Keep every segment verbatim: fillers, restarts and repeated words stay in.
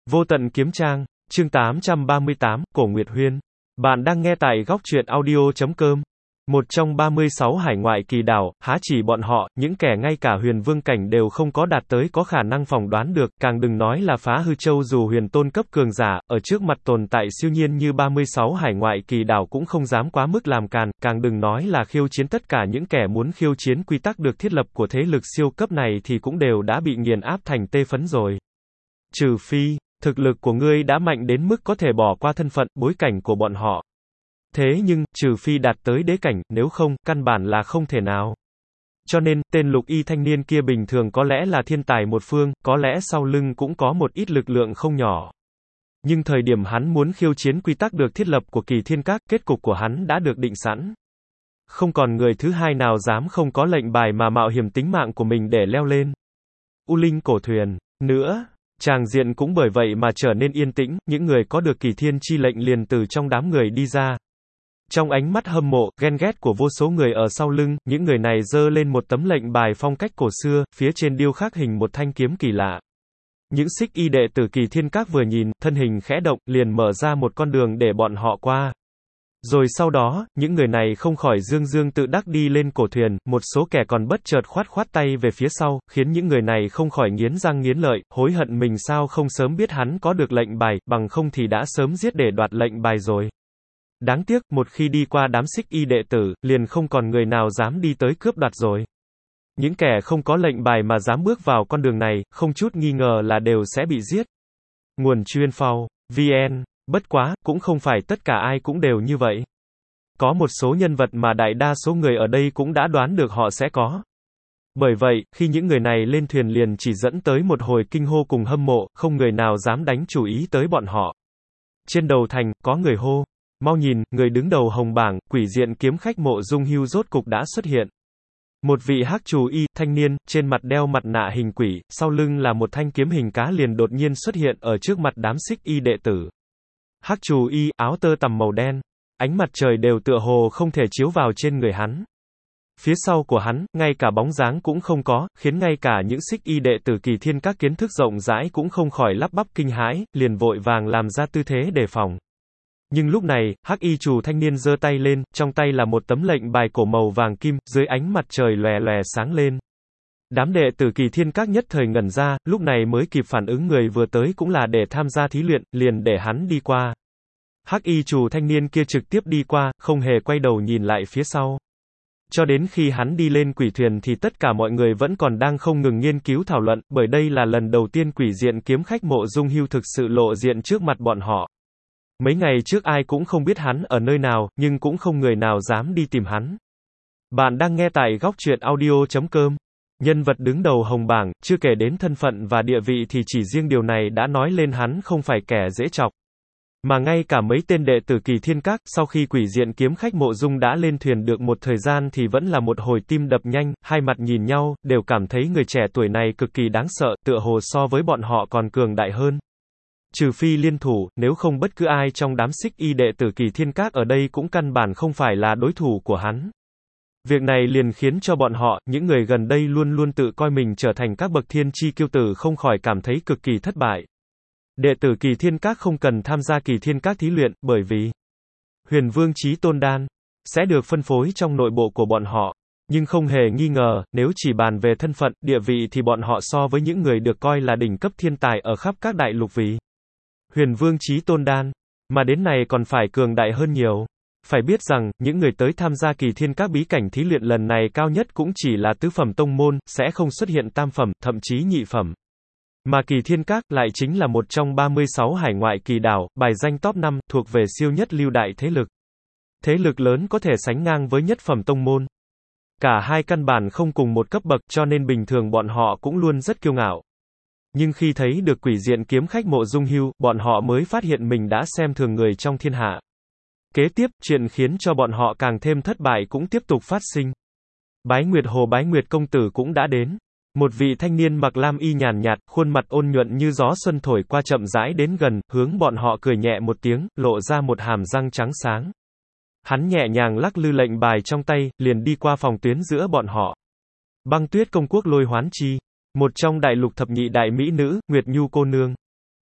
Vô tận kiếm trang, chương tám trăm ba mươi tám, Cổ Nguyệt Huyên. Bạn đang nghe tại góc truyện audio chấm com. Một trong ba mươi sáu hải ngoại kỳ đảo, há chỉ bọn họ, những kẻ ngay cả huyền vương cảnh đều không có đạt tới có khả năng phỏng đoán được, càng đừng nói là phá hư châu dù huyền tôn cấp cường giả, ở trước mặt tồn tại siêu nhiên như ba mươi sáu hải ngoại kỳ đảo cũng không dám quá mức làm càn, càng đừng nói là khiêu chiến tất cả những kẻ muốn khiêu chiến quy tắc được thiết lập của thế lực siêu cấp này thì cũng đều đã bị nghiền áp thành tê phấn rồi. Trừ phi, thực lực của ngươi đã mạnh đến mức có thể bỏ qua thân phận, bối cảnh của bọn họ. Thế nhưng, trừ phi đạt tới đế cảnh, nếu không, căn bản là không thể nào. Cho nên, tên lục y thanh niên kia bình thường có lẽ là thiên tài một phương, có lẽ sau lưng cũng có một ít lực lượng không nhỏ. Nhưng thời điểm hắn muốn khiêu chiến quy tắc được thiết lập của kỳ thiên các, kết cục của hắn đã được định sẵn. Không còn người thứ hai nào dám không có lệnh bài mà mạo hiểm tính mạng của mình để leo lên U Linh cổ thuyền. Nữa, tràng diện cũng bởi vậy mà trở nên yên tĩnh, những người có được kỳ thiên chi lệnh liền từ trong đám người đi ra. Trong ánh mắt hâm mộ, ghen ghét của vô số người ở sau lưng, những người này giơ lên một tấm lệnh bài phong cách cổ xưa, phía trên điêu khắc hình một thanh kiếm kỳ lạ. Những xích y đệ tử kỳ thiên các vừa nhìn, thân hình khẽ động, liền mở ra một con đường để bọn họ qua. Rồi sau đó, những người này không khỏi dương dương tự đắc đi lên cổ thuyền, một số kẻ còn bất chợt khoát khoát tay về phía sau, khiến những người này không khỏi nghiến răng nghiến lợi, hối hận mình sao không sớm biết hắn có được lệnh bài, bằng không thì đã sớm giết để đoạt lệnh bài rồi. Đáng tiếc, một khi đi qua đám xích y đệ tử, liền không còn người nào dám đi tới cướp đoạt rồi. Những kẻ không có lệnh bài mà dám bước vào con đường này, không chút nghi ngờ là đều sẽ bị giết. Nguồn chuyên phao, vn. Bất quá, cũng không phải tất cả ai cũng đều như vậy. Có một số nhân vật mà đại đa số người ở đây cũng đã đoán được họ sẽ có. Bởi vậy, khi những người này lên thuyền liền chỉ dẫn tới một hồi kinh hô cùng hâm mộ, không người nào dám đánh chủ ý tới bọn họ. Trên đầu thành, có người hô. Mau nhìn, người đứng đầu hồng bảng, quỷ diện kiếm khách Mộ Dung Hưu rốt cục đã xuất hiện. Một vị hắc trù y, thanh niên, trên mặt đeo mặt nạ hình quỷ, sau lưng là một thanh kiếm hình cá liền đột nhiên xuất hiện ở trước mặt đám xích y đệ tử. Hắc trù y, áo tơ tằm màu đen. Ánh mặt trời đều tựa hồ không thể chiếu vào trên người hắn. Phía sau của hắn, ngay cả bóng dáng cũng không có, khiến ngay cả những xích y đệ tử kỳ thiên các kiến thức rộng rãi cũng không khỏi lắp bắp kinh hãi, liền vội vàng làm ra tư thế đề phòng. Nhưng lúc này, hắc y trù thanh niên giơ tay lên, trong tay là một tấm lệnh bài cổ màu vàng kim, dưới ánh mặt trời lòe lòe sáng lên. Đám đệ tử kỳ thiên các nhất thời ngẩn ra, lúc này mới kịp phản ứng người vừa tới cũng là để tham gia thí luyện, liền để hắn đi qua. Hắc y trù thanh niên kia trực tiếp đi qua, không hề quay đầu nhìn lại phía sau. Cho đến khi hắn đi lên quỷ thuyền thì tất cả mọi người vẫn còn đang không ngừng nghiên cứu thảo luận, bởi đây là lần đầu tiên quỷ diện kiếm khách Mộ Dung Hưu thực sự lộ diện trước mặt bọn họ. Mấy ngày trước ai cũng không biết hắn ở nơi nào, nhưng cũng không người nào dám đi tìm hắn. Bạn đang nghe tại góc truyện audio chấm com. Nhân vật đứng đầu hồng bảng, chưa kể đến thân phận và địa vị thì chỉ riêng điều này đã nói lên hắn không phải kẻ dễ chọc. Mà ngay cả mấy tên đệ tử kỳ thiên các, sau khi quỷ diện kiếm khách Mộ Dung đã lên thuyền được một thời gian thì vẫn là một hồi tim đập nhanh, hai mặt nhìn nhau, đều cảm thấy người trẻ tuổi này cực kỳ đáng sợ, tựa hồ so với bọn họ còn cường đại hơn. Trừ phi liên thủ, nếu không bất cứ ai trong đám xích y đệ tử kỳ thiên các ở đây cũng căn bản không phải là đối thủ của hắn. Việc này liền khiến cho bọn họ, những người gần đây luôn luôn tự coi mình trở thành các bậc thiên chi kiêu tử không khỏi cảm thấy cực kỳ thất bại. Đệ tử kỳ thiên các không cần tham gia kỳ thiên các thí luyện, bởi vì huyền vương chí tôn đan sẽ được phân phối trong nội bộ của bọn họ. Nhưng không hề nghi ngờ, nếu chỉ bàn về thân phận, địa vị thì bọn họ so với những người được coi là đỉnh cấp thiên tài ở khắp các đại lục vì huyền vương chí tôn đan, mà đến này còn phải cường đại hơn nhiều. Phải biết rằng, những người tới tham gia kỳ thiên các bí cảnh thí luyện lần này cao nhất cũng chỉ là tứ phẩm tông môn, sẽ không xuất hiện tam phẩm, thậm chí nhị phẩm. Mà kỳ thiên các lại chính là một trong ba mươi sáu hải ngoại kỳ đảo, bài danh top năm, thuộc về siêu nhất lưu đại thế lực. Thế lực lớn có thể sánh ngang với nhất phẩm tông môn. Cả hai căn bản không cùng một cấp bậc cho nên bình thường bọn họ cũng luôn rất kiêu ngạo. Nhưng khi thấy được quỷ diện kiếm khách Mộ Dung Hưu, bọn họ mới phát hiện mình đã xem thường người trong thiên hạ. Kế tiếp, chuyện khiến cho bọn họ càng thêm thất bại cũng tiếp tục phát sinh. Bái Nguyệt Hồ Bái Nguyệt công tử cũng đã đến. Một vị thanh niên mặc lam y nhàn nhạt, khuôn mặt ôn nhuận như gió xuân thổi qua chậm rãi đến gần, hướng bọn họ cười nhẹ một tiếng, lộ ra một hàm răng trắng sáng. Hắn nhẹ nhàng lắc lư lệnh bài trong tay, liền đi qua phòng tuyến giữa bọn họ. Băng Tuyết công quốc Lôi Hoán Chi, một trong đại lục thập nhị đại mỹ nữ, Nguyệt Nhu cô nương.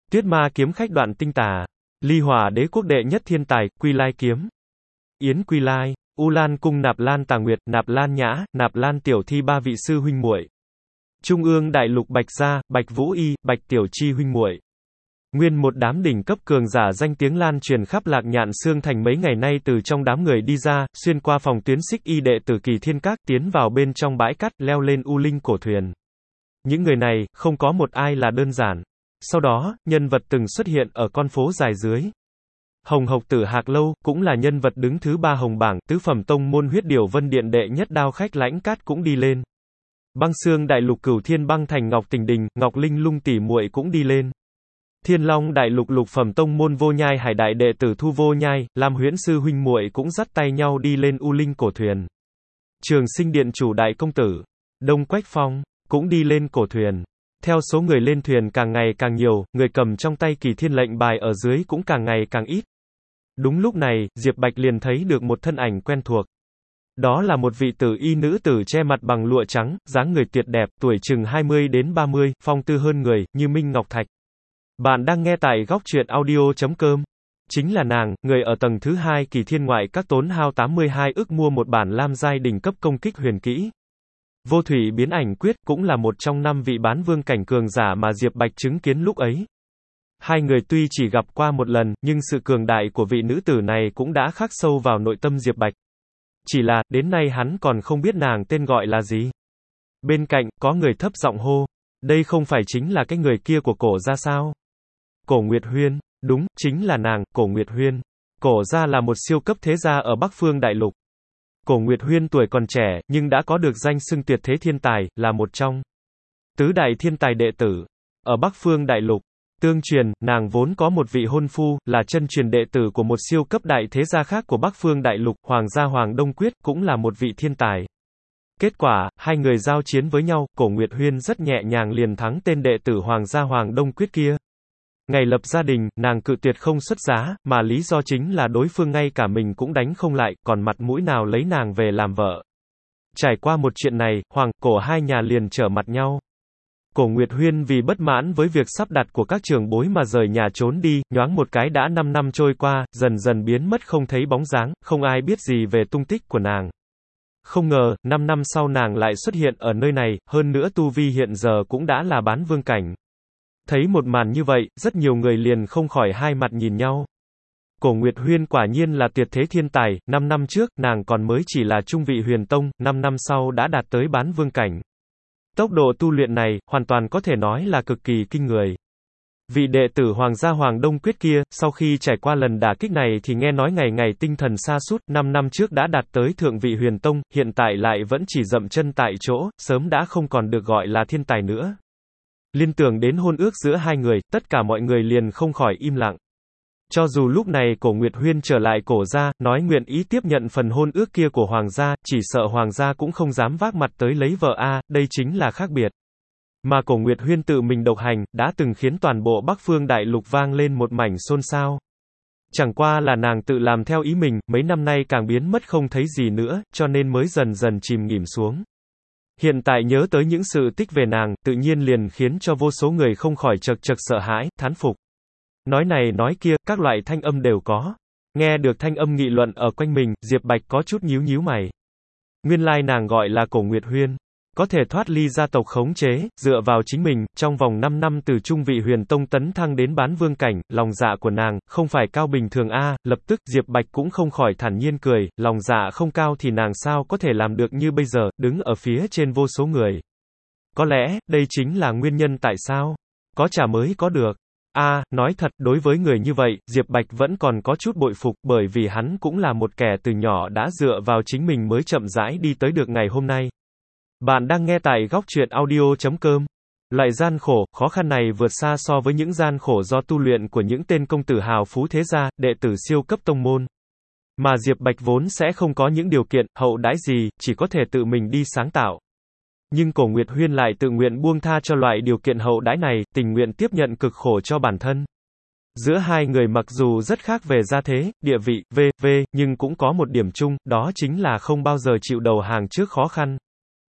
Tuyết ma kiếm khách đoạn tinh tà. Ly hỏa đế quốc đệ nhất thiên tài, Quy Lai kiếm. Yến Quy Lai. U Lan cung Nạp Lan Tà Nguyệt, Nạp Lan Nhã, Nạp Lan Tiểu Thi ba vị sư huynh muội. Trung ương đại lục Bạch Gia, Bạch Vũ Y, Bạch Tiểu Chi huynh muội. Nguyên một đám đỉnh cấp cường giả danh tiếng lan truyền khắp Lạc Nhạn Xương Thành mấy ngày nay từ trong đám người đi ra, xuyên qua phòng tuyến xích y đệ tử Kỳ Thiên Các, tiến vào bên trong bãi cát, leo lên U Linh cổ thuyền. Những người này, không có một ai là đơn giản. Sau đó, nhân vật từng xuất hiện ở con phố dài dưới. Hồng Hộc Tử Hạc Lâu, cũng là nhân vật đứng thứ ba hồng bảng, tứ phẩm tông môn Huyết Điểu Vân Điện đệ nhất đao khách Lãnh Cát cũng đi lên. Băng Xương đại lục Cửu Thiên Băng Thành Ngọc Tình Đình, Ngọc Linh Lung tỷ muội cũng đi lên. Thiên Long đại lục lục phẩm tông môn Vô Nhai Hải đại đệ tử Thu Vô Nhai, Lam Huyễn sư huynh muội cũng dắt tay nhau đi lên U Linh cổ thuyền. Trường Sinh điện chủ đại công tử, Đông Quách Phong, cũng đi lên cổ thuyền. Theo số người lên thuyền càng ngày càng nhiều, người cầm trong tay Kỳ Thiên lệnh bài ở dưới cũng càng ngày càng ít. Đúng lúc này, Diệp Bạch liền thấy được một thân ảnh quen thuộc. Đó là một vị tử y nữ tử che mặt bằng lụa trắng, dáng người tuyệt đẹp, tuổi chừng hai mươi đến ba mươi, phong tư hơn người, như minh ngọc thạch. Bạn đang nghe tại góc truyện audio chấm com. Chính là nàng, người ở tầng thứ hai Kỳ Thiên ngoại các tốn hao tám mươi hai ức mua một bản lam giai đỉnh cấp công kích huyền kỹ. Vô thủy biến ảnh quyết cũng là một trong năm vị bán vương cảnh cường giả mà Diệp Bạch chứng kiến lúc ấy. Hai người tuy chỉ gặp qua một lần, nhưng sự cường đại của vị nữ tử này cũng đã khắc sâu vào nội tâm Diệp Bạch. Chỉ là, đến nay hắn còn không biết nàng tên gọi là gì. Bên cạnh, có người thấp giọng hô. Đây không phải chính là cái người kia của Cổ gia sao? Cổ Nguyệt Huyên. Đúng, chính là nàng, Cổ Nguyệt Huyên. Cổ gia là một siêu cấp thế gia ở Bắc Phương Đại Lục. Cổ Nguyệt Huyên tuổi còn trẻ, nhưng đã có được danh xưng tuyệt thế thiên tài, là một trong tứ đại thiên tài đệ tử. Ở Bắc Phương Đại Lục, tương truyền, nàng vốn có một vị hôn phu, là chân truyền đệ tử của một siêu cấp đại thế gia khác của Bắc Phương Đại Lục, Hoàng gia Hoàng Đông Quyết, cũng là một vị thiên tài. Kết quả, hai người giao chiến với nhau, Cổ Nguyệt Huyên rất nhẹ nhàng liền thắng tên đệ tử Hoàng gia Hoàng Đông Quyết kia. Ngày lập gia đình, nàng cự tuyệt không xuất giá, mà lý do chính là đối phương ngay cả mình cũng đánh không lại, còn mặt mũi nào lấy nàng về làm vợ. Trải qua một chuyện này, Hoàng, Cổ hai nhà liền trở mặt nhau. Cổ Nguyệt Huyên vì bất mãn với việc sắp đặt của các trưởng bối mà rời nhà trốn đi, nhoáng một cái đã năm năm trôi qua, dần dần biến mất không thấy bóng dáng, không ai biết gì về tung tích của nàng. Không ngờ, năm năm sau nàng lại xuất hiện ở nơi này, hơn nữa tu vi hiện giờ cũng đã là bán vương cảnh. Thấy một màn như vậy, rất nhiều người liền không khỏi hai mặt nhìn nhau. Cổ Nguyệt Huyên quả nhiên là tuyệt thế thiên tài, năm năm trước, nàng còn mới chỉ là trung vị huyền tông, năm năm sau đã đạt tới bán vương cảnh. Tốc độ tu luyện này, hoàn toàn có thể nói là cực kỳ kinh người. Vị đệ tử Hoàng gia Hoàng Đông Quyết kia, sau khi trải qua lần đả kích này thì nghe nói ngày ngày tinh thần sa sút, năm năm trước đã đạt tới thượng vị huyền tông, hiện tại lại vẫn chỉ dậm chân tại chỗ, sớm đã không còn được gọi là thiên tài nữa. Liên tưởng đến hôn ước giữa hai người, tất cả mọi người liền không khỏi im lặng. Cho dù lúc này Cổ Nguyệt Huyên trở lại Cổ gia, nói nguyện ý tiếp nhận phần hôn ước kia của Hoàng gia, chỉ sợ Hoàng gia cũng không dám vác mặt tới lấy vợ a, đây chính là khác biệt. Mà Cổ Nguyệt Huyên tự mình độc hành, đã từng khiến toàn bộ Bắc Phương Đại Lục vang lên một mảnh xôn xao. Chẳng qua là nàng tự làm theo ý mình, mấy năm nay càng biến mất không thấy gì nữa, cho nên mới dần dần chìm nghỉm xuống. Hiện tại nhớ tới những sự tích về nàng, tự nhiên liền khiến cho vô số người không khỏi chật chật sợ hãi, thán phục. Nói này nói kia, các loại thanh âm đều có. Nghe được thanh âm nghị luận ở quanh mình, Diệp Bạch có chút nhíu nhíu mày. Nguyên lai nàng gọi là Cổ Nguyệt Huyên. Có thể thoát ly gia tộc khống chế, dựa vào chính mình, trong vòng năm năm từ trung vị huyền tông tấn thăng đến bán vương cảnh, lòng dạ của nàng, không phải cao bình thường a. Lập tức, Diệp Bạch cũng không khỏi thản nhiên cười, lòng dạ không cao thì nàng sao có thể làm được như bây giờ, đứng ở phía trên vô số người. Có lẽ, đây chính là nguyên nhân tại sao có trả mới có được. A, à, nói thật, đối với người như vậy, Diệp Bạch vẫn còn có chút bội phục, bởi vì hắn cũng là một kẻ từ nhỏ đã dựa vào chính mình mới chậm rãi đi tới được ngày hôm nay. Bạn đang nghe tại góc truyện audio chấm com. Loại gian khổ, khó khăn này vượt xa so với những gian khổ do tu luyện của những tên công tử hào phú thế gia, đệ tử siêu cấp tông môn. Mà Diệp Bạch vốn sẽ không có những điều kiện, hậu đãi gì, chỉ có thể tự mình đi sáng tạo. Nhưng Cổ Nguyệt Huyên lại tự nguyện buông tha cho loại điều kiện hậu đãi này, tình nguyện tiếp nhận cực khổ cho bản thân. Giữa hai người mặc dù rất khác về gia thế, địa vị, vân vân, nhưng cũng có một điểm chung, đó chính là không bao giờ chịu đầu hàng trước khó khăn.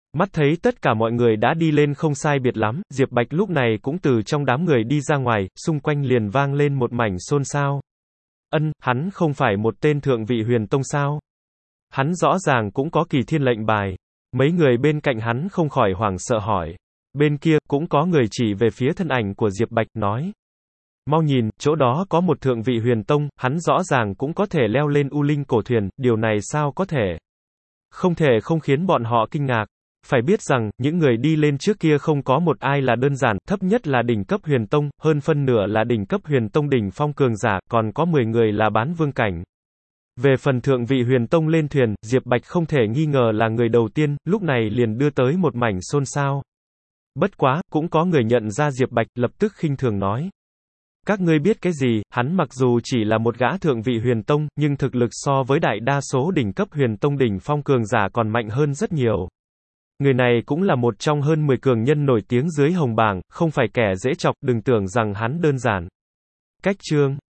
Mắt thấy tất cả mọi người đã đi lên không sai biệt lắm, Diệp Bạch lúc này cũng từ trong đám người đi ra ngoài, xung quanh liền vang lên một mảnh xôn xao. Ân, hắn không phải một tên thượng vị huyền tông sao? Hắn rõ ràng cũng có kỳ thiên lệnh bài. Mấy người bên cạnh hắn không khỏi hoảng sợ hỏi. Bên kia, cũng có người chỉ về phía thân ảnh của Diệp Bạch, nói. Mau nhìn, chỗ đó có một thượng vị huyền tông, hắn rõ ràng cũng có thể leo lên U Linh cổ thuyền, điều này sao có thể? Không thể không khiến bọn họ kinh ngạc. Phải biết rằng, những người đi lên trước kia không có một ai là đơn giản, thấp nhất là đỉnh cấp huyền tông, hơn phân nửa là đỉnh cấp huyền tông đỉnh phong cường giả, còn có mười người là bán vương cảnh. Về phần thượng vị huyền tông lên thuyền, Diệp Bạch không thể nghi ngờ là người đầu tiên, lúc này liền đưa tới một mảnh xôn xao. Bất quá, cũng có người nhận ra Diệp Bạch, lập tức khinh thường nói. Các ngươi biết cái gì, hắn mặc dù chỉ là một gã thượng vị huyền tông, nhưng thực lực so với đại đa số đỉnh cấp huyền tông đỉnh phong cường giả còn mạnh hơn rất nhiều. Người này cũng là một trong hơn mười cường nhân nổi tiếng dưới hồng bảng, không phải kẻ dễ chọc, đừng tưởng rằng hắn đơn giản. Cách chương